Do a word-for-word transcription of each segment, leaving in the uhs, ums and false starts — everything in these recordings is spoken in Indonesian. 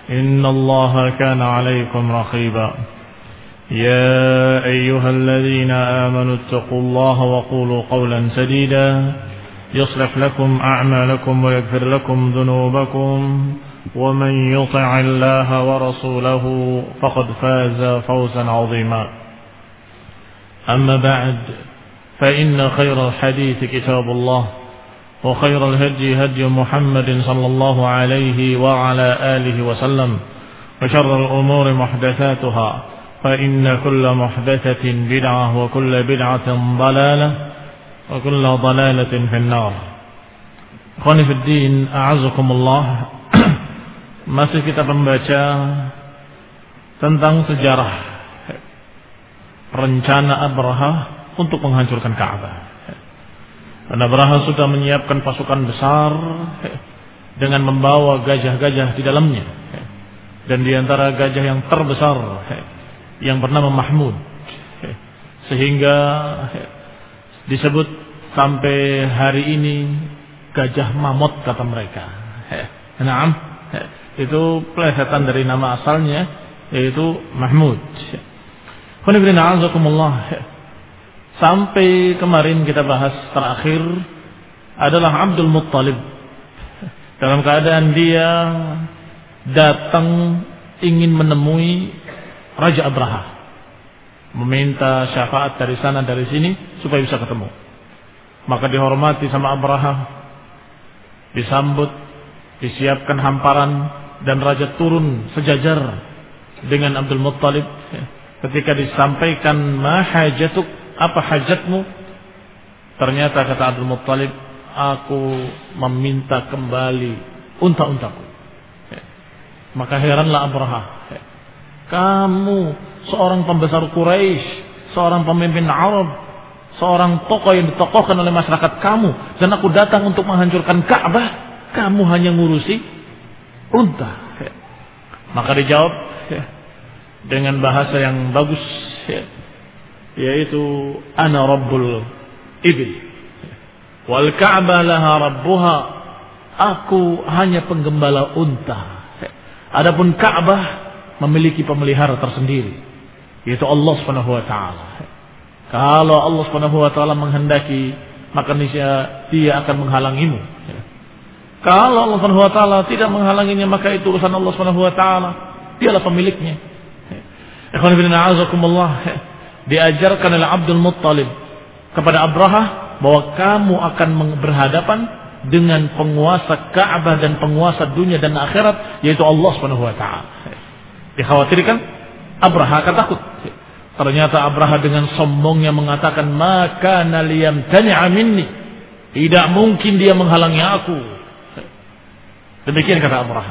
إن الله كان عليكم رقيبا يا أيها الذين آمنوا اتقوا الله وقولوا قولا سديدا يصلح لكم أعمالكم ويغفر لكم ذنوبكم ومن يطع الله ورسوله فقد فاز فوزا عظيما أما بعد فإن خير الحديث كتاب الله وخير الهدي هدي محمد صلى الله عليه وعلى آله وسلم وشر الأمور محدثاتها فإن كل محدثة بدعة وكل بدعة ضلالة وكل ضلالة في النار. Ikhwani fi din, a'azakumullah. Masih kita membaca tentang sejarah rencana Abraha untuk menghancurkan Ka'bah. Dan Abraha sudah menyiapkan pasukan besar dengan membawa gajah-gajah di dalamnya. Dan di antara gajah yang terbesar yang bernama Mahmud. Sehingga disebut sampai hari ini gajah mamut kata mereka. Naam, itu plesetan dari nama asalnya yaitu Mahmud. Sampai kemarin kita bahas terakhir adalah Abdul Muttalib. Dalam keadaan dia datang ingin menemui Raja Abraha, meminta syafaat dari sana dari sini supaya bisa ketemu. Maka dihormati sama Abraha, disambut, disiapkan hamparan, dan Raja turun sejajar dengan Abdul Muttalib. Ketika disampaikan ma hajatuk, apa hajatmu? Ternyata kata Abdul Muttalib, aku meminta kembali unta-untaku. Maka heranlah Abraha. Kamu seorang pembesar Quraisy, seorang pemimpin Arab, seorang tokoh yang ditokohkan oleh masyarakat kamu, dan aku datang untuk menghancurkan Ka'bah, kamu hanya ngurusi unta. Maka dijawab dengan bahasa yang bagus, yaitu ana rabbul ibil wal Ka'bah laha rabbuha, aku hanya penggembala unta, adapun Ka'bah memiliki pemelihara tersendiri, yaitu Allah Subhanahu wa taala. Kalau Allah Subhanahu wa taala menghendaki, maka niscaya dia akan menghalangimu. Kalau Allah Subhanahu wa taala tidak menghalanginya, maka itu urusan Allah Subhanahu wa taala, dialah pemiliknya. Ikhwan fillah, a'azakumullah. Diajarkan oleh Abdul Muttalib kepada Abraha bahwa kamu akan berhadapan dengan penguasa Ka'bah dan penguasa dunia dan akhirat, yaitu Allah Subhanahu wa taala. Dikhawatirkan Abraha akan takut. Ternyata Abraha dengan sombongnya mengatakan, maka naliyam tani'a minni, tidak mungkin dia menghalangi aku. Demikian kata Abraha.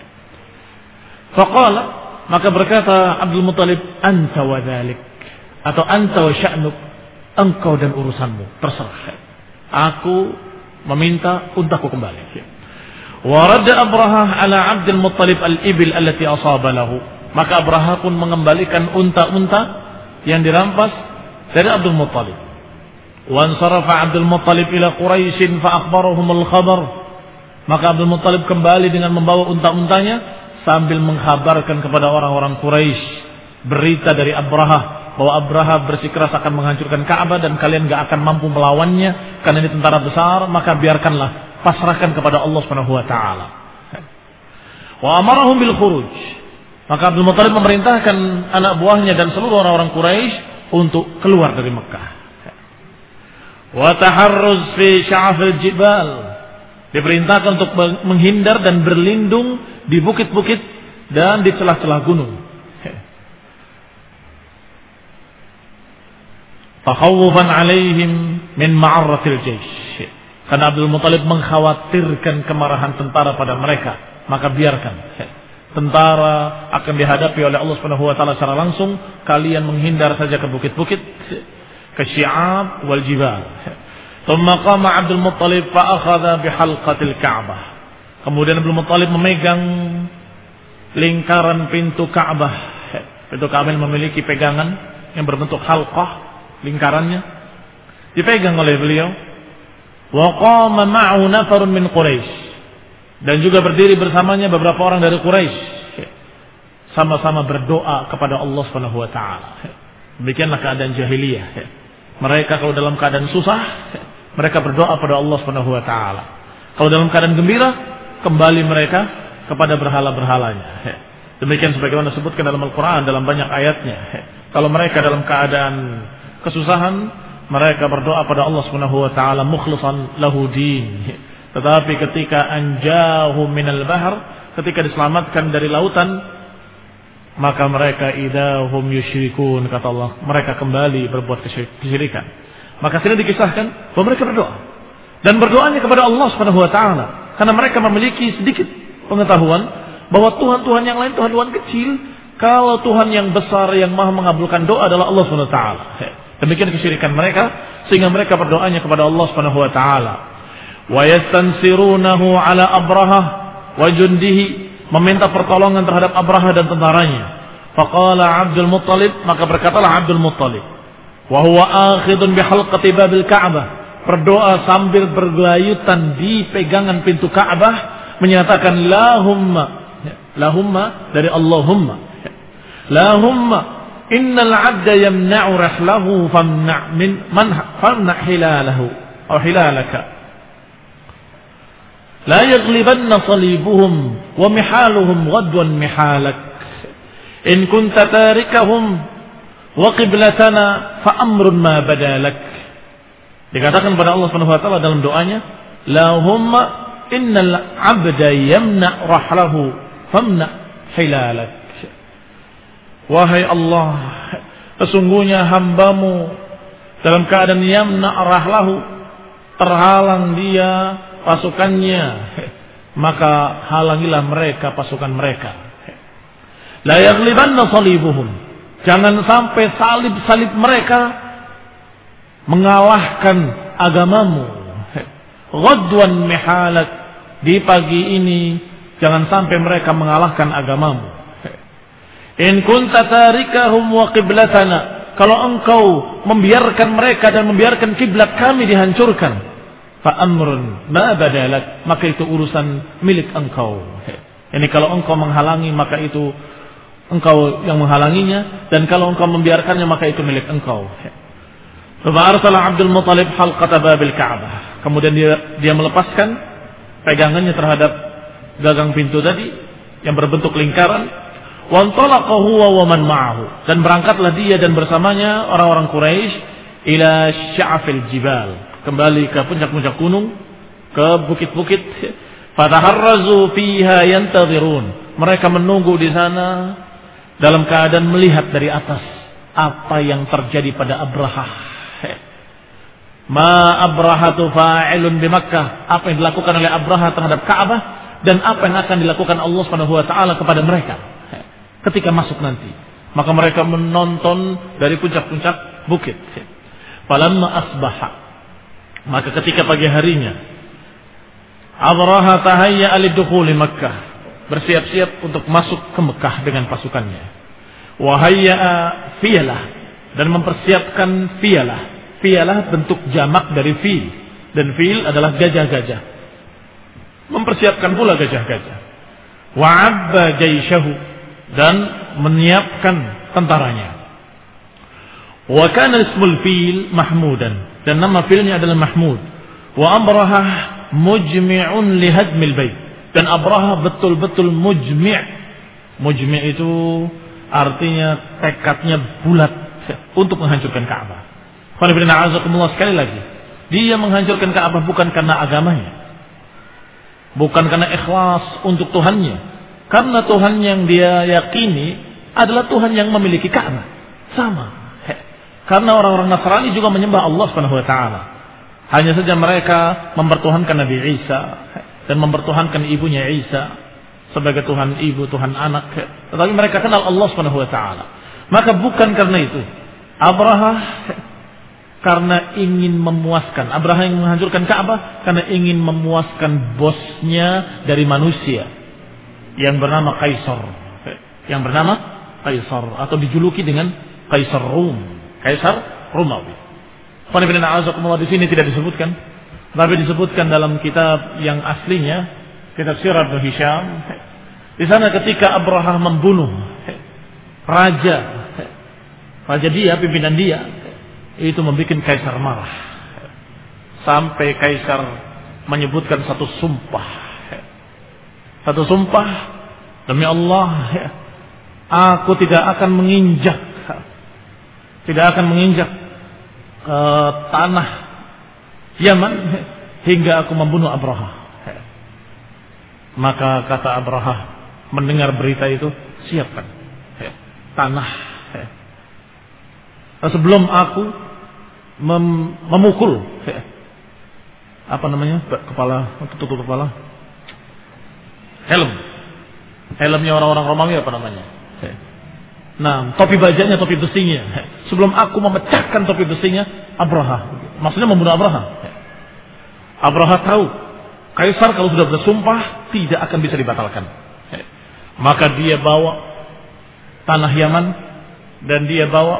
Faqala, maka berkata Abdul Muttalib, anta wa dhalik, atau anta wa sya'nuk, engkau dan urusanmu, terserah. Aku meminta untaku kembali. Wa radda Abraha ala Abdul Muttalib al-ibil allati asaba lahu. Maka Abraha pun mengembalikan unta-unta yang dirampas dari Abdul Muttalib. Wa ansarafa Abdul Muttalib ila Quraisy fa akhbarahum al-khabar. Maka Abdul Muttalib kembali dengan membawa unta-untanya sambil mengkhabarkan kepada orang-orang Quraisy berita dari Abraha bahwa Abraha bersikeras akan menghancurkan Ka'bah dan kalian enggak akan mampu melawannya karena ini tentara besar, maka biarkanlah, pasrahkan kepada Allah Subhanahu wa taala. Wa amarahum bil khuruj. Maka Abdul Muttalib memerintahkan anak buahnya dan seluruh orang-orang Quraisy untuk keluar dari Mekah. Wa taharruz fi sya'afil jibal. Diperintahkan untuk menghindar dan berlindung di bukit-bukit dan di celah-celah gunung. Takhawufan alaihim min ma'arratil jaysh. Karena Abdul Muttalib mengkhawatirkan kemarahan tentara pada mereka, maka biarkan. Tentara akan dihadapi oleh Allah Subhanahu wa taala secara langsung, kalian menghindar saja ke bukit-bukit, ke Syi'ab wal jibal. Thumma qama Abdul Muttalib fa akhadha bihalqatil Ka'bah. Kemudian Abdul Muttalib memegang lingkaran pintu Ka'bah. Pintu Ka'bah memiliki pegangan yang berbentuk halqah, lingkarannya dipegang oleh beliau. Wa qama ma'ahu nafarun min Quraisy. Dan juga berdiri bersamanya beberapa orang dari Quraisy. sama-sama berdoa kepada Allah Subhanahu wa taala. Demikianlah keadaan jahiliyah. Mereka kalau dalam keadaan susah, mereka berdoa pada Allah Subhanahu wa taala. Kalau dalam keadaan gembira, kembali mereka kepada berhala-berhalanya. Demikian sebagaimana disebutkan dalam Al-Qur'an dalam banyak ayatnya. Kalau mereka dalam keadaan kesusahan, mereka berdoa pada Allah Subhanahu wa taala mukhlishan lahu din. Tetapi ketika anjahum minal bahr, ketika diselamatkan dari lautan, maka mereka idahum yusyrikun, kata Allah, mereka kembali berbuat kesyirikan. Maka sini dikisahkan bahwa mereka berdoa dan berdoanya kepada Allah Subhanahu wa taala karena mereka memiliki sedikit pengetahuan bahwa Tuhan-Tuhan yang lain Tuhan-Tuhan kecil, kalau Tuhan yang besar yang Maha mengabulkan doa adalah Allah Subhanahu wa taala. Demikian kesyirikan mereka sehingga mereka berdoanya kepada Allah Subhanahu wa taala. Wa yastansirunahu ala Abrahah wa jundihi, meminta pertolongan terhadap Abraha dan tentaranya. Faqala Abdul Muttalib, maka berkatalah Abdul Muttalib, wa huwa akhidun bihalqati babil Ka'bah, berdoa sambil bergelayutan di pegangan pintu Ka'bah, menyatakan lahumma, lahumma dari Allahumma, lahumma innal 'abda yamna'u rahlahu famna' min man famna' hilalahu aw hilalaka la yaghlibanna salibuhum wa mihaluhum ghadwan mihalak in kunta tarikahum wa qiblatana fa amrun ma badalak. Dikatakan pada Allah Subhanahu wa taala dalam doanya, lahumma innal 'abda yamna rahlahu famna hilalak. Wahai Allah, sesungguhnya hambamu dalam keadaan yamna rahlahu, terhalang dia pasukannya, maka halangilah mereka pasukan mereka. La yaghlibanna salibuhum, jangan sampai salib-salib mereka mengalahkan agamamu. Ghadwan mihalak, di pagi ini jangan sampai mereka mengalahkan agamamu. In kunta tarikahum wa qiblatana, kalau engkau membiarkan mereka dan membiarkan kiblat kami dihancurkan, fa amrun ma badalak, maka itu urusan milik engkau. Ini kalau engkau menghalangi, maka itu engkau yang menghalanginya, dan kalau engkau membiarkannya, maka itu milik engkau. Fa arsala Abdul Muttalib halqata babil Ka'bah, kemudian dia dia melepaskan pegangannya terhadap gagang pintu tadi yang berbentuk lingkaran, wa antalaqa huwa wa man ma'ahu, dan berangkatlah dia dan bersamanya orang-orang Quraisy ila sya'fil jibal, kembali ke puncak-puncak gunung, ke bukit-bukit. Fataharrazu fiha yantazirun, mereka menunggu di sana dalam keadaan melihat dari atas apa yang terjadi pada Abraha. Ma Abrahatu fa'ilun bi Makkah, apa yang dilakukan oleh Abraha terhadap Ka'bah dan apa yang akan dilakukan Allah Subhanahu wa taala kepada mereka ketika masuk nanti. Maka mereka menonton dari puncak-puncak bukit. Falamma asbaha, maka ketika pagi harinya, Abraha tahayya lidukhuli Makkah, bersiap-siap untuk masuk ke Mekah dengan pasukannya. Wa hayya fiyalah, dan mempersiapkan fiyalah. Fiyalah bentuk jamak dari fil, dan fil adalah gajah-gajah. Mempersiapkan pula gajah-gajah. Wa abba jaishahu, dan menyiapkan tentaranya. Wa kana ismul fil mahmudan, dan nama filnya adalah Mahmud. Wa Abraha mujmi'un li hadmil bait, dan Abraha betul-betul mujmi'. Mujmi' itu artinya tekadnya bulat untuk menghancurkan Ka'bah. Sekali lagi, dia menghancurkan Ka'bah bukan karena agamanya, bukan karena ikhlas untuk Tuhannya, karena Tuhan yang dia yakini adalah Tuhan yang memiliki Ka'bah. Sama. Karena orang-orang Nasrani juga menyembah Allah Subhanahu wa taala. Hanya saja mereka mempertuhankan Nabi Isa dan mempertuhankan ibunya Isa sebagai Tuhan ibu, Tuhan anak. Tetapi mereka kenal Allah Subhanahu wa taala. Maka bukan karena itu Abraha karena ingin memuaskan, Abraha yang menghancurkan Ka'bah karena ingin memuaskan bosnya dari manusia yang bernama Kaisar, yang bernama Kaisar atau dijuluki dengan Kaisar Rum, Kaisar Romawi. Di sini tidak disebutkan, tapi disebutkan dalam kitab yang aslinya, kitab Sirah Ibnu Hisham. Di sana ketika Abraha membunuh raja, raja dia, pimpinan dia, itu membuat kaisar marah. Sampai kaisar menyebutkan satu sumpah. Satu sumpah, demi Allah, aku tidak akan menginjak, tidak akan menginjak ke tanah Yaman hingga aku membunuh Abraha. Maka kata Abraha mendengar berita itu, siapkan tanah. Sebelum aku mem- memukul apa namanya kepala, tutup kepala, helm, helmnya orang-orang Romawi apa namanya? Nah, topi bajanya, topi besinya. Sebelum aku memecahkan topi besinya, Abraha, maksudnya membunuh Abraha. Abraha tahu kaisar kalau sudah bersumpah tidak akan bisa dibatalkan. Maka dia bawa tanah Yaman dan dia bawa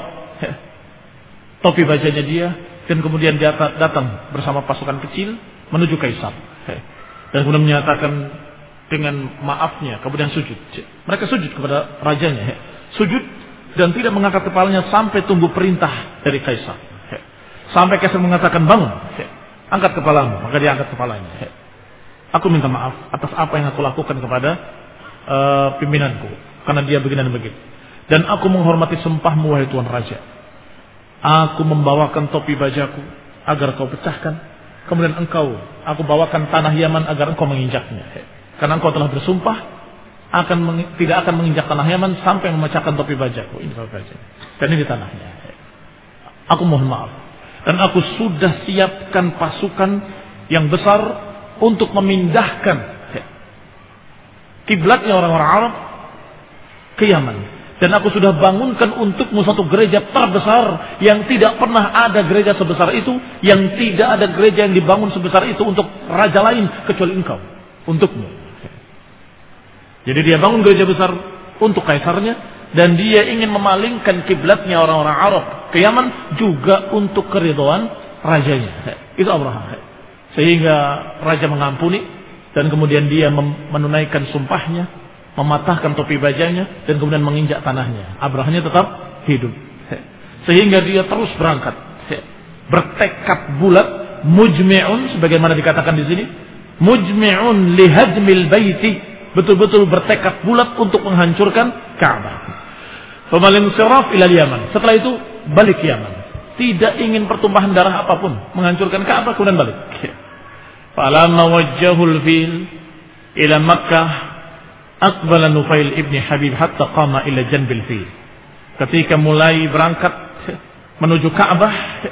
topi bajanya dia, dan kemudian dia datang bersama pasukan kecil menuju kaisar. Dan kemudian menyatakan dengan maafnya, kemudian sujud. Mereka sujud kepada rajanya, sujud dan tidak mengangkat kepalanya sampai tunggu perintah dari kaisar. Sampai kaisar mengatakan bangun, angkat kepalamu, maka dia angkat kepalanya. Aku minta maaf atas apa yang aku lakukan kepada uh, pimpinanku, karena dia begini dan begitu. Dan aku menghormati sumpahmu wahai Tuan Raja. Aku membawakan topi bajaku agar kau pecahkan. Kemudian engkau, aku bawakan tanah Yaman agar engkau menginjaknya. Karena engkau telah bersumpah akan meng, tidak akan menginjak tanah Yaman sampai memecahkan topi bajaku. Ini topi bajaku. Dan ini tanahnya. Aku mohon maaf. Dan aku sudah siapkan pasukan yang besar untuk memindahkan kiblatnya orang-orang Arab ke Yaman. Dan aku sudah bangunkan untukmu satu gereja terbesar yang tidak pernah ada gereja sebesar itu, yang tidak ada gereja yang dibangun sebesar itu untuk raja lain kecuali engkau, untukmu. Jadi dia bangun gereja besar untuk kaisarnya, dan dia ingin memalingkan kiblatnya orang-orang Arab ke Yaman juga untuk keridhaan rajanya. Itu Abraha. Sehingga raja mengampuni dan kemudian dia menunaikan sumpahnya, mematahkan topi bajanya dan kemudian menginjak tanahnya. Abrahanya tetap hidup. Sehingga dia terus berangkat, bertekad bulat, mujmi'un sebagaimana dikatakan di sini, mujmi'un lihajmil baiti, betul-betul bertekad bulat untuk menghancurkan Ka'bah. Famalin siraf ila Yaman. Setelah itu balik ke Yaman. Tidak ingin pertumpahan darah apapun, menghancurkan Ka'bah kemudian balik. Falamma wajjahul fil ila Makkah aqbala Nufail ibni Habib hatta qama ila janbil fil. Ketika mulai berangkat menuju Ka'bah,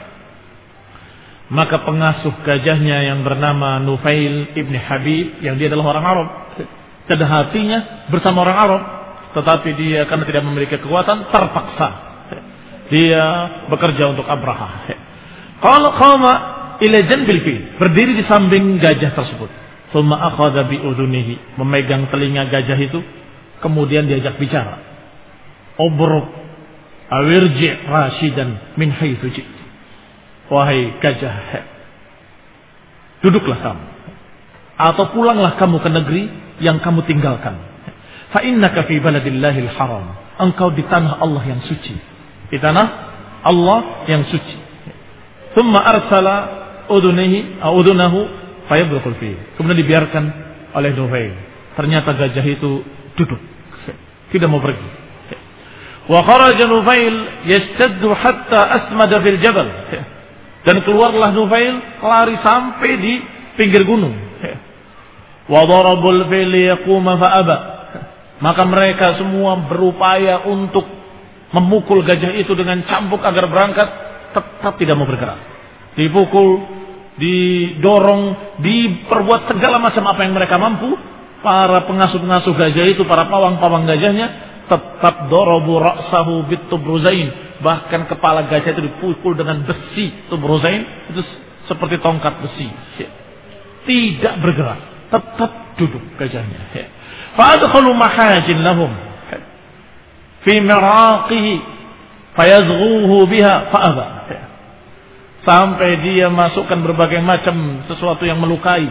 maka pengasuh gajahnya yang bernama Nufail ibni Habib, yang dia adalah orang Arab, dan hatinya bersama orang Arab, tetapi dia karena tidak memiliki kekuatan terpaksa dia bekerja untuk Abraha. Qala qama ila janbil fil, berdiri di samping gajah tersebut. Thumma akhadha bi udhunihi, memegang telinga gajah itu, kemudian diajak bicara. Ubruk awirji rashidan min haitsu ji'ta. Wahai gajah, duduklah kamu atau pulanglah kamu ke negeri yang kamu tinggalkan. Fa innaka fi baladillahil haram. Engkau di tanah Allah yang suci. Di tanah Allah yang suci. Thumma arsala udhunihi au udhunahu fayabrukul fi. Kemudian dibiarkan oleh Nufail. Ternyata gajah itu duduk, tidak mau pergi. Wa kharaja Nufail yastaddu hatta asmada fil jabal. Dan keluarlah Nufail lari sampai di pinggir gunung. Wa darabul fil yaquma fa aba. Maka mereka semua berupaya untuk memukul gajah itu dengan cambuk agar berangkat, tetap tidak mau bergerak. Dipukul, didorong, diperbuat segala macam apa yang mereka mampu. Para pengasuh-pengasuh gajah itu, para pawang-pawang gajahnya, tetap dorobu ra'sahu bitubruzain. Bahkan kepala gajah itu dipukul dengan besi tubruzain, itu seperti tongkat besi. Tidak bergerak, tetap duduk gajahnya. Fa'adkhalu mahajin lahum fi miraqihi fayazghuhu biha fa'aba. Sampai dia masukkan berbagai macam sesuatu yang melukai,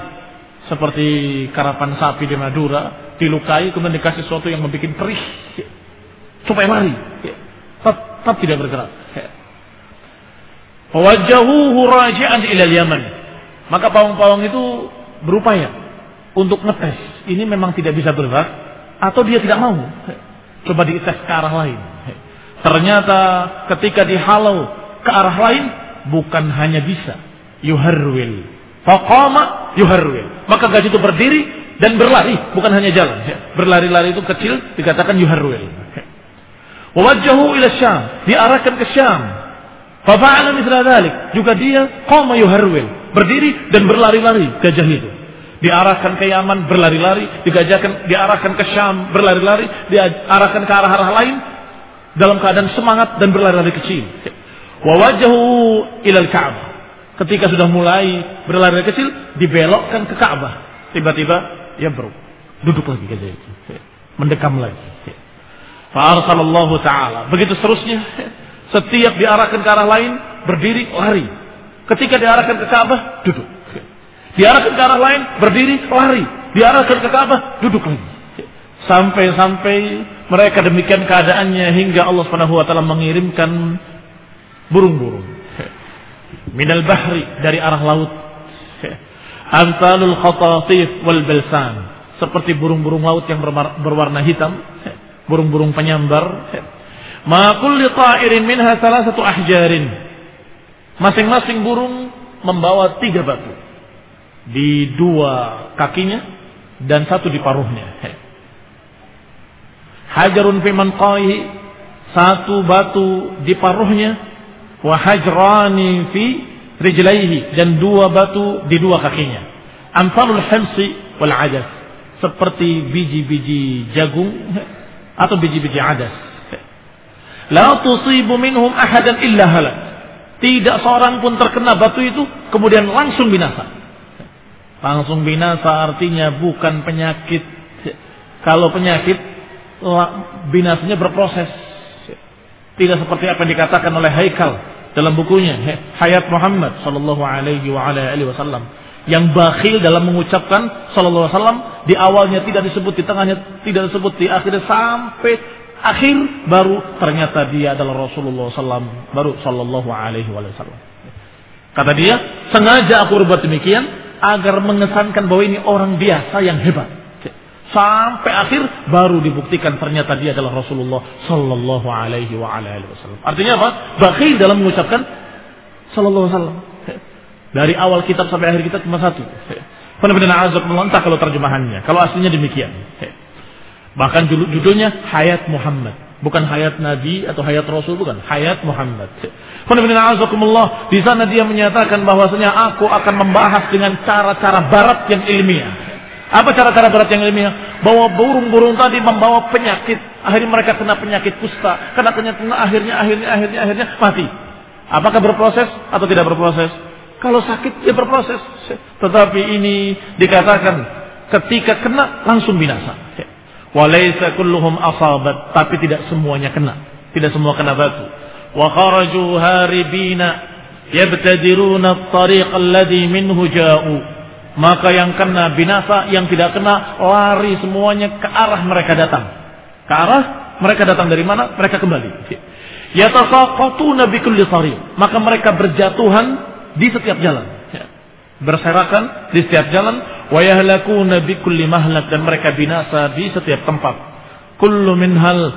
seperti karapan sapi di Madura, dilukai kemudian dikasih sesuatu yang membuat perih, supaya lari. Tetap tidak bergerak. Wajhahu raji'an ila Yaman. Maka pawang-pawang itu berupaya untuk ngetes. Ini memang tidak bisa bergerak atau dia tidak mau. Coba dites ke arah lain. Ternyata ketika dihalau ke arah lain bukan hanya bisa yuharwil. Faqama yuharwil. Maka gajah itu berdiri dan berlari, bukan hanya jalan. Berlari-lari itu kecil dikatakan yuharwil. Wajhahu ila Syam, diarahkan ke Syam. Fa fa'ala mithla dzalik, juga dia qama yuharwil, berdiri dan berlari-lari gajah itu. Diarahkan ke Yaman berlari-lari, digajahkan diarahkan ke Syam berlari-lari, diarahkan ke arah-arah lain dalam keadaan semangat dan berlari-lari kecil. Wa wajhahu ila al-Ka'bah. Ketika sudah mulai berlari kecil, dibelokkan ke Ka'bah. Tiba-tiba ya bro, duduk lagi gajah itu, mendekam lagi. Fa arsalallahu ta'ala. Begitu seterusnya. Setiap diarahkan ke arah lain, berdiri, lari. Ketika diarahkan ke Ka'bah, duduk. Diarahkan ke arah lain, berdiri, lari. Diarahkan ke Ka'bah, duduk lagi. Sampai-sampai mereka demikian keadaannya hingga Allah Subhanahu wa taala mengirimkan burung-burung minal bahri, dari arah laut. Amsalul khatatif wal balsan, seperti burung-burung laut yang berwarna hitam, burung-burung penyambar. Ma kulli ta'irin minha salasatu ahjarin. Masing-masing burung membawa tiga batu di dua kakinya dan satu di paruhnya. Hajarun fi manqaihi, satu batu di paruhnya, wa hajrani fi rijlaihi, dan dua batu di dua kakinya. Amsalul hamsi wal adas, seperti biji-biji jagung atau biji-biji adas. La tusibu minhum ahadan illa halak. Tidak seorang pun terkena batu itu kemudian langsung binasa. Langsung binasa artinya bukan penyakit. Kalau penyakit, binasanya berproses. Tidak seperti apa yang dikatakan oleh Haikal dalam bukunya Hayat Muhammad sallallahu alaihi wa ala alihi wasallam, yang bakhil dalam mengucapkan sallallahu alaihi wasallam, di awalnya tidak disebut, di tengahnya tidak disebut, di akhirnya sampai akhir baru ternyata dia adalah Rasulullah sallallahu alaihi wasallam, baru sallallahu alaihi wasallam. Kata dia, sengaja aku berbuat demikian agar mengesankan bahwa ini orang biasa yang hebat. Sampai akhir baru dibuktikan ternyata dia adalah Rasulullah sallallahu alaihi wasallam. Artinya apa? Bakhil dalam mengucapkan sallallahu alaihi wasallam. Dari awal kitab sampai akhir kitab cuma satu. Benar-benar azab melontar kalau terjemahannya. Kalau aslinya demikian. Bahkan judulnya Hayat Muhammad, bukan Hayat Nabi atau Hayat Rasul, bukan, Hayat Muhammad. Di sana dia menyatakan bahwasanya aku akan membahas dengan cara-cara barat yang ilmiah. Apa cara-cara barat yang ilmiah? Bahwa burung-burung tadi membawa penyakit, akhirnya mereka kena penyakit kusta, kena penyakit, akhirnya akhirnya akhirnya akhirnya mati. Apakah berproses atau tidak berproses? Kalau sakit dia berproses. Tetapi ini dikatakan ketika kena langsung binasa. Walaysa kulluhum asabat, tapi tidak semuanya kena, tidak semua kena batu. Wa kharaju haribina yabtadiruna at-tariq alladhi minhu ja'u. Maka yang kena binasa, yang tidak kena lari semuanya ke arah mereka datang. Ke arah mereka datang dari mana? Mereka kembali. Yatasaqatuna bi kulli tariq. Maka mereka berjatuhan di setiap jalan. Berserakan di setiap jalan. Wa yahlakuna bi kulli mahlak, dan mereka binasa di setiap tempat. Kullu minhal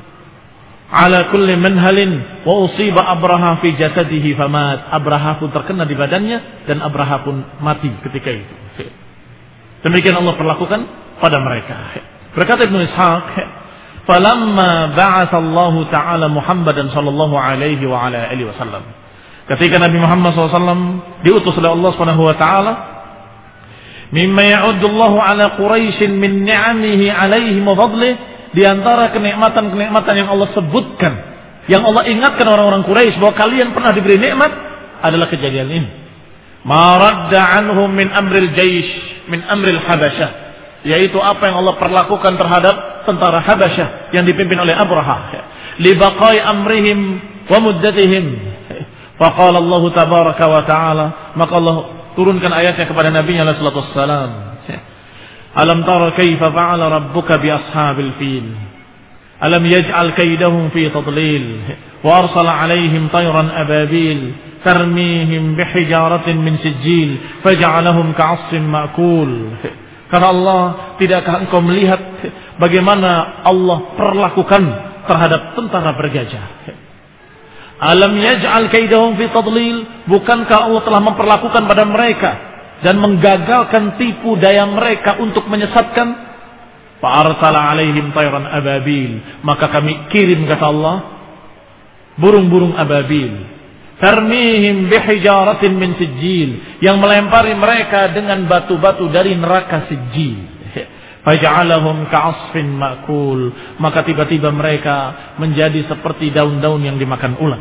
ala kulli manhalin wa usiba Abraha fi jasadihi famat. Abraha pun terkena di badannya dan Abraha pun mati ketika itu. Demikian Allah perlakukan pada mereka. Berkata Ibnu Ishaq, falamma ba'atha Allah taala Muhammadan sallallahu alaihi wa ala alihi wasallam. Ketika Nabi Muhammad sallallahu alaihi wasallam diutus oleh Allah Subhanahu wa taala, mimma ya'uddullahu ala Quraisy min ni'amihi alaihim wa fadlih, di antara kenikmatan-kenikmatan yang Allah sebutkan, yang Allah ingatkan orang-orang Quraisy bahwa kalian pernah diberi nikmat, adalah kejadian ini. Ma radda anhum min amril jaish, min amril Habasyah, yaitu apa yang Allah perlakukan terhadap tentara Habasyah yang dipimpin oleh Abraha, li baqai amrihim wa muddatihim. Faqala Allah tabaraka wa taala, maka Allah turunkan ayatnya kepada Nabi alaihi salatu wassalam. Alam tara kaifa fa'ala rabbuka bi ashabil fil. Alam yaj'al kaidahum fi tadlil wa arsala 'alaihim tayran ababil tarmihim bihijaratin min sijil faj'alahum ka'asfin ma'kul. Kata Allah, tidakkah engkau melihat bagaimana Allah perlakukan terhadap tentara bergajah? Alam yaj'al kaidahum fi tadlil, bukankah Allah telah memperlakukan pada mereka dan menggagalkan tipu daya mereka untuk menyesatkan? Fa'arsala 'alaihim tayran ababil, maka kami kirim, kata Allah, burung-burung ababil, tarmihim bihijaratin min sijil, yang melempari mereka dengan batu-batu dari neraka sijil. Faj'alahum ka'asfin ma'kul, maka tiba-tiba mereka menjadi seperti daun-daun yang dimakan ulat.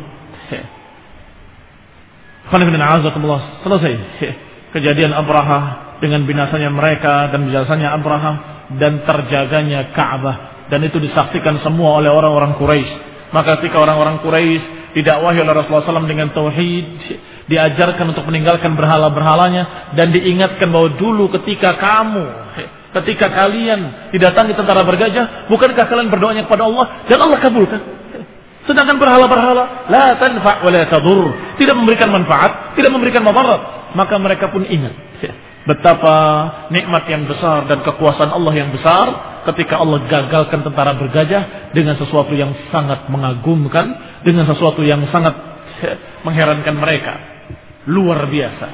Selesai kejadian Abraha dengan binasanya mereka dan binasanya Abraha dan terjaganya Ka'bah, dan itu disaksikan semua oleh orang-orang Quraisy. Maka ketika orang-orang Quraisy didakwahi oleh Rasulullah shallallahu alaihi wasallam dengan tauhid, diajarkan untuk meninggalkan berhala-berhalanya, dan diingatkan bahwa dulu ketika kamu, ketika kalian didatangi tentara bergajah, bukankah kalian berdoanya kepada Allah dan Allah kabulkan? Sedangkan berhala-berhala la tanfa' wa la tadur, tidak memberikan manfaat, tidak memberikan madarat. Maka mereka pun ingat betapa nikmat yang besar dan kekuasaan Allah yang besar ketika Allah gagalkan tentara bergajah dengan sesuatu yang sangat mengagumkan, dengan sesuatu yang sangat mengherankan mereka, luar biasa.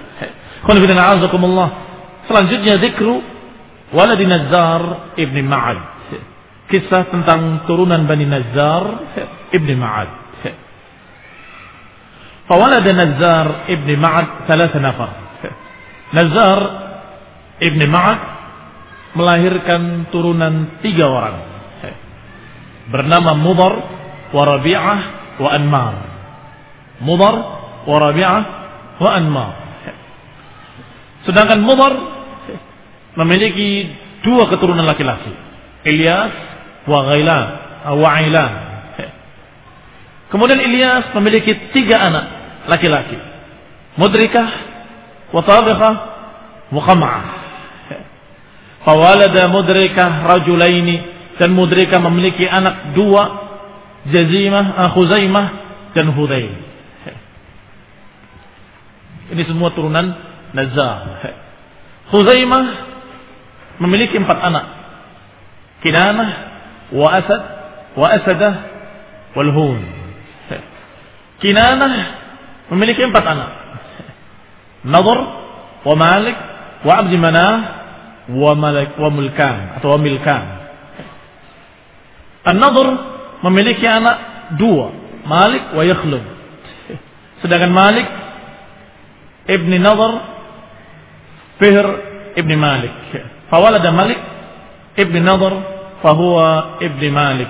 Selanjutnya zikru waladi Nazzar ibni Ma'ad, kisah tentang turunan Bani Nazzar ibni Ma'ad. Fawalada Nazzar ibni Ma'ad thalatha nafar. Nazzar ibni Ma'ad melahirkan turunan tiga orang, bernama Mudhar wa Rabi'ah wa Anmar. Mudhar wa Rabi'ah wa Anmar. Sedangkan Mudhar memiliki dua keturunan laki-laki, Ilyas wa Ghailan wa Ailan. Kemudian Ilyas memiliki tiga anak laki-laki, Mudrikah wa Tabiqah wa Qam'ah. Fawalada Mudrikah rajulaini, dan Mudrikah memiliki anak dua, Jazimah, Khuzaimah dan Hudayl. Ini semua turunan Nazzar. Khuzaimah memiliki empat anak, Kinanah wa Asad wa Asadah wal Hun. Kinanah memiliki empat anak, Nadhr wa Malik wa Abdi Manah wa Malik wa Mulkan atau wa Milkan. An-Nadhr memiliki anak dua, Malik wa Yakhlud. Sedangkan Malik ibni Nadhr Fihr ibni Malik. Fawalada Malik ibni Nadhr fahuwa ibni Malik.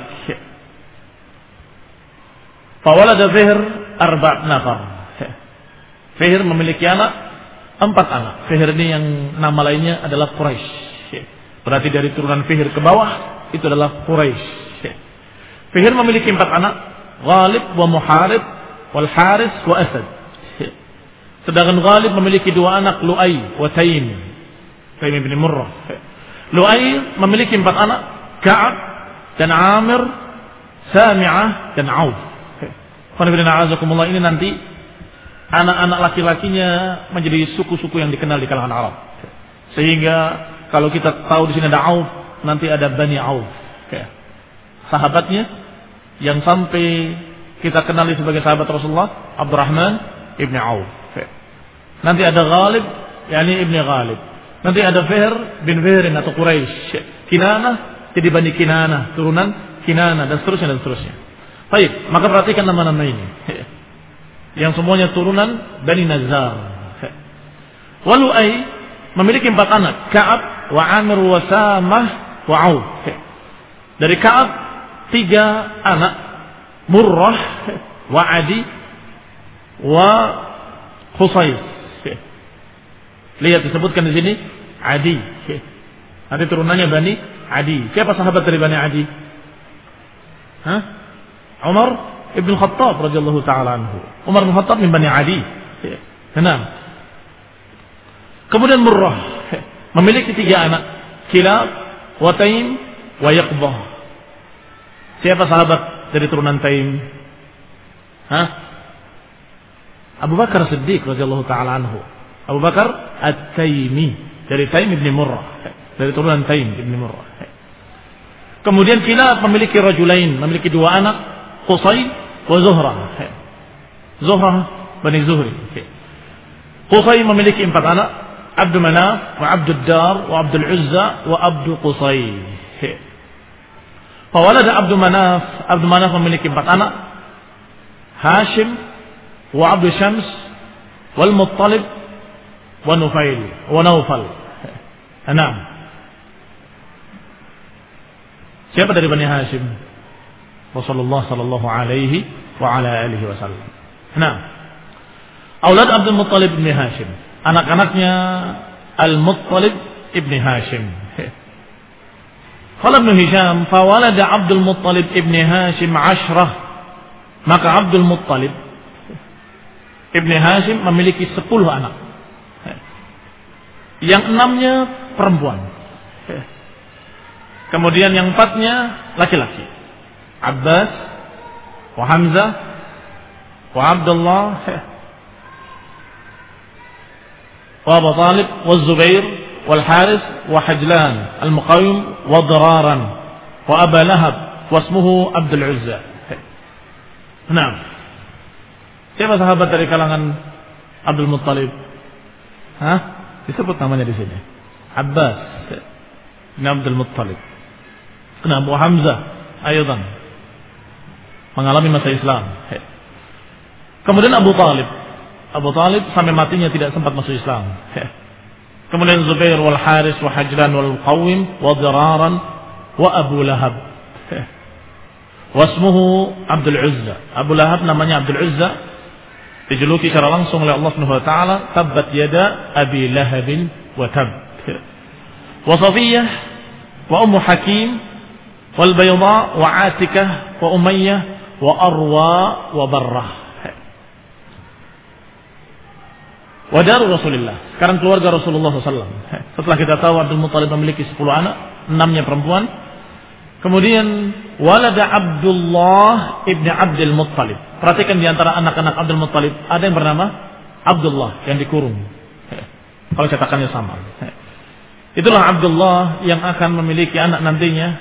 Fawalada Fihr arba' nafar. Fihr memiliki anak empat anak. Fihr ini yang nama lainnya adalah Quraisy. Berarti dari turunan Fihr ke bawah itu adalah Quraisy. Fihr memiliki empat anak, Ghalib wa Muharib wal Haris wa Asad. Sedangkan Ghalib memiliki dua anak, Lu'ay wa Taim. Taim bin Murrah. Lu'ay memiliki empat anak, Ka'ab dan Amir, Sami'ah dan Auf. Ini nanti anak-anak laki-lakinya menjadi suku-suku yang dikenal di kalangan Arab. Sehingga kalau kita tahu di sini ada Auf, nanti ada Bani Auf. Sahabatnya yang sampai kita kenali sebagai sahabat Rasulullah, Abdurrahman ibni Auf. Nanti ada Ghalib, yakni ibni Ghalib. Nanti ada Fihr bin Fihrin atau Quraisy. Kinanah jadi Bani Kinanah, turunan Kinanah, dan seterusnya dan seterusnya. Baik, maka perhatikan nama-nama ini. Yang semuanya turunan Bani Nazzar. Walu'ay memiliki empat anak, Ka'ab wa Amir wa Samah wa Auf. Dari Ka'ab tiga anak, Murrah wa Adi wa Khusais. Lihat disebutkan di sini Adi. Nanti turunannya Bani Adi. Siapa sahabat dari Bani Adi? Hah? Umar ibn Khattab radhiyallahu taala anhu. Umar bin Khattab min Bani Adi. Enam. Kemudian Murrah memiliki tiga anak, Kilab wa Taim wa Yaqbah. Siapa sahabat dari turunan Taim? Hah? Abu Bakar Siddiq radhiyallahu taala anhu. Abu Bakar At-Taimi dari Taim ibn Murrah, dari turunan Taim ibn Murrah. Kemudian Kilab memiliki rajulain, memiliki dua anak, Qusay wa Zuhrah. Zuhrah Bani Zuhri. Qusay memiliki empat anak, Abdul Manaf wa Abdul Dar wa Abdul Uzza wa Abdul Qusay. Fawalada Abdul Manaf, Abdul Manaf memiliki empat anak, Hashim wa Abdul Syams wal Muttalib wa Nufail wa Naufal. Enam. Siapa dari Bani Hashim? Rasulullah sallallahu alaihi wa ala alihi wasallam. Nah, aulad Abdul Muttalib bin Hashim, anak-anaknya Al-Muttalib ibn Hashim. Qala Ibn Hisham, fawalada Abdul Muttalib ibn Hashim ashrah. Maka Abdul Muttalib ibn Hashim memiliki sepuluh anak. Yang enamnya perempuan. Kemudian yang empatnya laki-laki. Abbas, wa Hamzah, wa Abdullah, wa Abu Talib, wa Zubair, wal Haris, wa Hajlan, al-Muqawim, wa Dararan, wa Aba Lahab, wa ismuhu Abdul Uzza. Nah, siapa sahabat dari kalangan Abdul Muttalib? Hah? Disebut namanya di sini. Abbas bin Abdul Muttalib. Kenapa Hamzah aydan mengalami masa Islam. Kemudian Abu Talib. Abu Talib sampai matinya tidak sempat masuk Islam. Kemudian Zubair wal Haris wa Hajlan wal Qawim wa Diraran wa Abu Lahab. Wasmuhu Abdul Uzza. Abu Lahab namanya Abdul Uzza, dijuluki secara langsung oleh Allah Subhanahu wa taala, tabbat yada Abi Lahab wa tab. Wa Safiyah wa Ummu Hakim wal Bayda wa Atikah wa Umayyah wa Arwa wa Barrah. Wa daru Rasulullah. Sekarang keluarga Rasulullah sallallahu alaihi wasallam. Setelah kita tahu Abdul Muttalib memiliki sepuluh anak, enamnya perempuan. Kemudian walada Abdullah ibn Abdul Muttalib. Perhatikan di antara anak-anak Abdul Muttalib ada yang bernama Abdullah yang dikurung. Kalau cetakannya sama. Itulah Abdullah yang akan memiliki anak nantinya,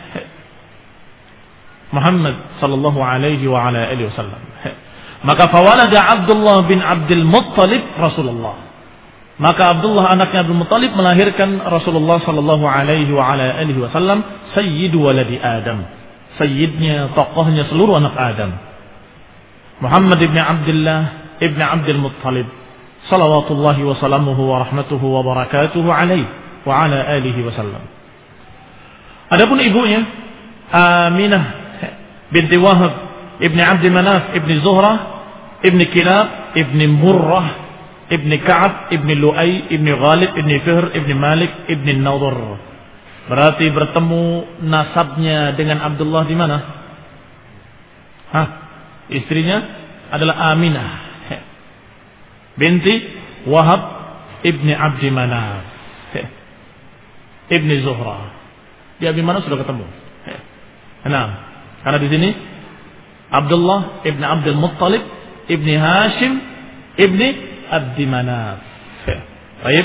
Muhammad sallallahu alaihi wa ala alihi wasallam. Maka fawalada Abdullah bin Abdul Muttalib Rasulullah. Maka Abdullah anaknya Abdul Muttalib melahirkan Rasulullah sallallahu alaihi wa ala alihi wasallam, sayyidu waladi Adam. Sayyidnya, tokohnya seluruh anak Adam. Muhammad ibn Abdullah ibn Abdul Muttalib. Salawatullahi wa salamuhu wa rahmatuhu wa barakatuhu alaihi wa ala alihi wasallam. Adapun ibunya Aminah binti Wahab ibn Abd Manaf ibn Zuhrah ibn Kilab ibn Murrah ibn Ka'ab ibn Lu'ay ibn Ghalib ibn Fihr ibn Malik ibn Nadhr. Berarti bertemu nasabnya dengan Abdullah di mana? Hah? Istrinya adalah Aminah binti Wahab ibn Abd Manaf ibn Zuhrah. Di Abd Manaf sudah ketemu. Nah, karena di sini Abdullah ibn Abdul Muttalib ibn Hashim ibn Abd Manaf. Baik.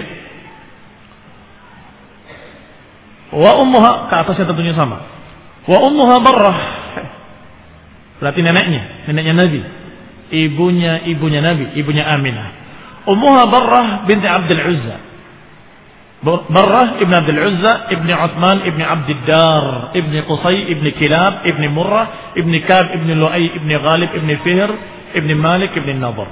Wa ummuha, ke atasnya tentunya sama. Wa ummuha Barrah. Berarti neneknya, neneknya Nabi. Ibunya ibunya Nabi, ibunya Aminah. Ummuha Barrah binti Abdul Uzza. Barrah ibn Abdul Uzza ibn Uthman ibn Abd Dar ibn Qusay ibn Kilab ibn Murrah ibn Kab ibn Lu'ay ibn Ghalib ibn Fihr ibn Malik ibn Nadhr.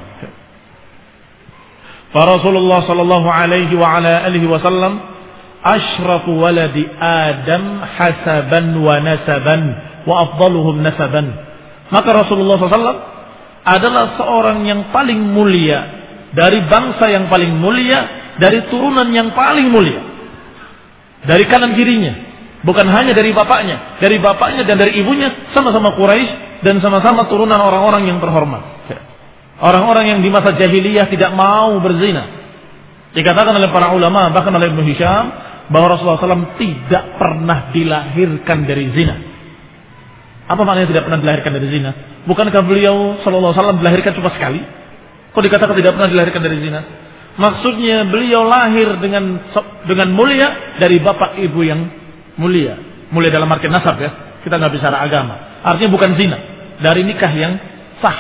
Rasulullah sallallahu alaihi wa ala alihi wasallam ashrafu waladi Adam hasaban wa nasaban wa afdaluhum nasaban. Maka Rasulullah sallallahu alaihi wasallam adalah seorang yang paling mulia dari bangsa yang paling mulia, dari turunan yang paling mulia, dari kanan kirinya, bukan hanya dari bapaknya, dari bapaknya dan dari ibunya sama-sama Quraisy dan sama-sama turunan orang-orang yang terhormat, orang-orang yang di masa jahiliyah tidak mau berzina. Dikatakan oleh para ulama, bahkan oleh Ibn Hisham, bahwa Rasulullah sallallahu alaihi wasallam tidak pernah dilahirkan dari zina. Apa maknanya tidak pernah dilahirkan dari zina? Bukankah beliau sallallahu alaihi wasallam dilahirkan cuma sekali? Kok dikatakan tidak pernah dilahirkan dari zina? Maksudnya beliau lahir dengan dengan mulia dari bapak ibu yang mulia. Mulia dalam arti nasab ya. Kita nggak bicara agama. Artinya bukan zina. Dari nikah yang sah.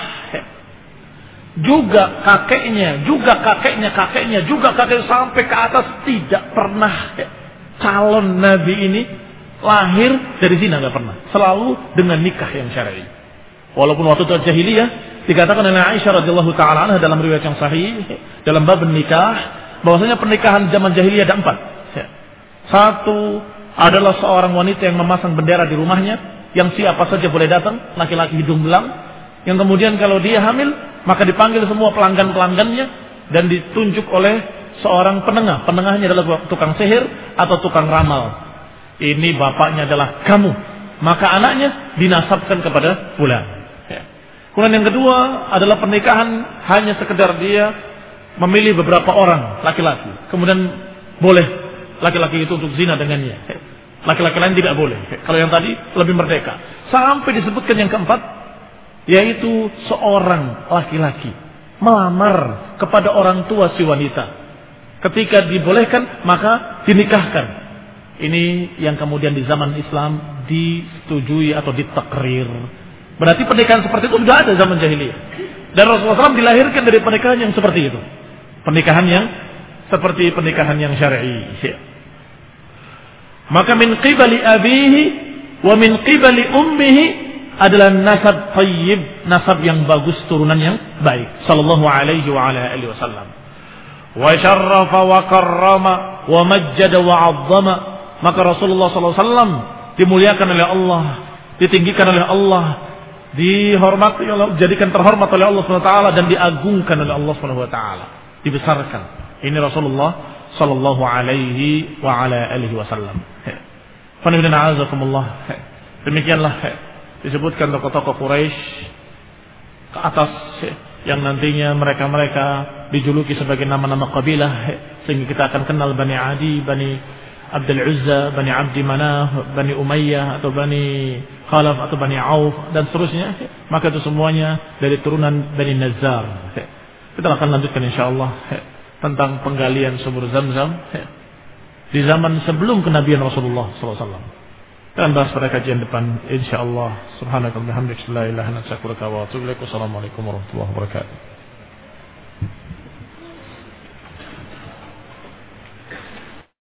Juga kakeknya, juga kakeknya, kakeknya, juga kakek sampai ke atas tidak pernah calon nabi ini lahir dari zina, nggak pernah. Selalu dengan nikah yang syar'i. Walaupun waktu itu jahiliyah dikatakan oleh Aisyah radhiyallahu taala anha dalam riwayat yang sahih dalam bab nikah bahwasanya pernikahan zaman jahiliyah ada empat. Satu adalah seorang wanita yang memasang bendera di rumahnya yang siapa saja boleh datang, laki-laki hidung belang, yang kemudian kalau dia hamil maka dipanggil semua pelanggan-pelanggannya dan ditunjuk oleh seorang penengah. Penengahnya adalah tukang sihir atau tukang ramal. Ini bapaknya adalah kamu. Maka anaknya dinasabkan kepada fulan. Ya. Kemudian yang kedua adalah pernikahan hanya sekedar dia memilih beberapa orang laki-laki. Kemudian boleh laki-laki itu untuk zina dengannya. Ya. Laki-laki lain tidak boleh. Ya. Kalau yang tadi lebih merdeka. Sampai disebutkan yang keempat, yaitu seorang laki-laki melamar kepada orang tua si wanita. Ketika dibolehkan maka dinikahkan. Ini yang kemudian di zaman Islam disetujui atau ditakrir. Berarti pernikahan seperti itu sudah ada zaman jahiliyah. Dan Rasulullah shallallahu alaihi wasallam dilahirkan dari pernikahan yang seperti itu. Pernikahan yang seperti pernikahan yang syar'i. Maka min qibali abihi wa min qibali ummihi adalah nasab tayyib, nasab yang bagus, turunan yang baik. Sallallahu alaihi wa ala alihi wasallam. Wa syarrafa wa karrama wa majjada wa 'azzama. Maka Rasulullah sallallahu alaihi wasallam dimuliakan oleh Allah, ditinggikan oleh Allah, dihormati oleh Allah, dijadikan terhormat oleh Allah Subhanahu wa taala dan diagungkan oleh Allah Subhanahu wa taala, dibesarkan. Ini Rasulullah sallallahu alaihi wa ala alihi wasallam. Fa inna a'azakumullah. Demikianlah disebutkan tokoh-tokoh Quraisy ke atas yang nantinya mereka-mereka dijuluki sebagai nama-nama kabilah sehingga kita akan kenal Bani Adi, Bani Abdul Uzza, Bani Abdi Manaf, Bani Umayyah atau Bani Khalaf atau Bani Auf dan seterusnya. Maka itu semuanya dari turunan Bani Nazzar. Kita akan lanjutkan insyaallah tentang penggalian sumur Zam-Zam di zaman sebelum kenabian Rasulullah sallallahu alaihi wasallam. Dan bahas pada kajian depan insyaallah. Subhanakallahumma wa bihamdika la ilaha illa anta astaghfiruka wa atubu ilaik. Wassalamualaikum warahmatullahi wabarakatuh.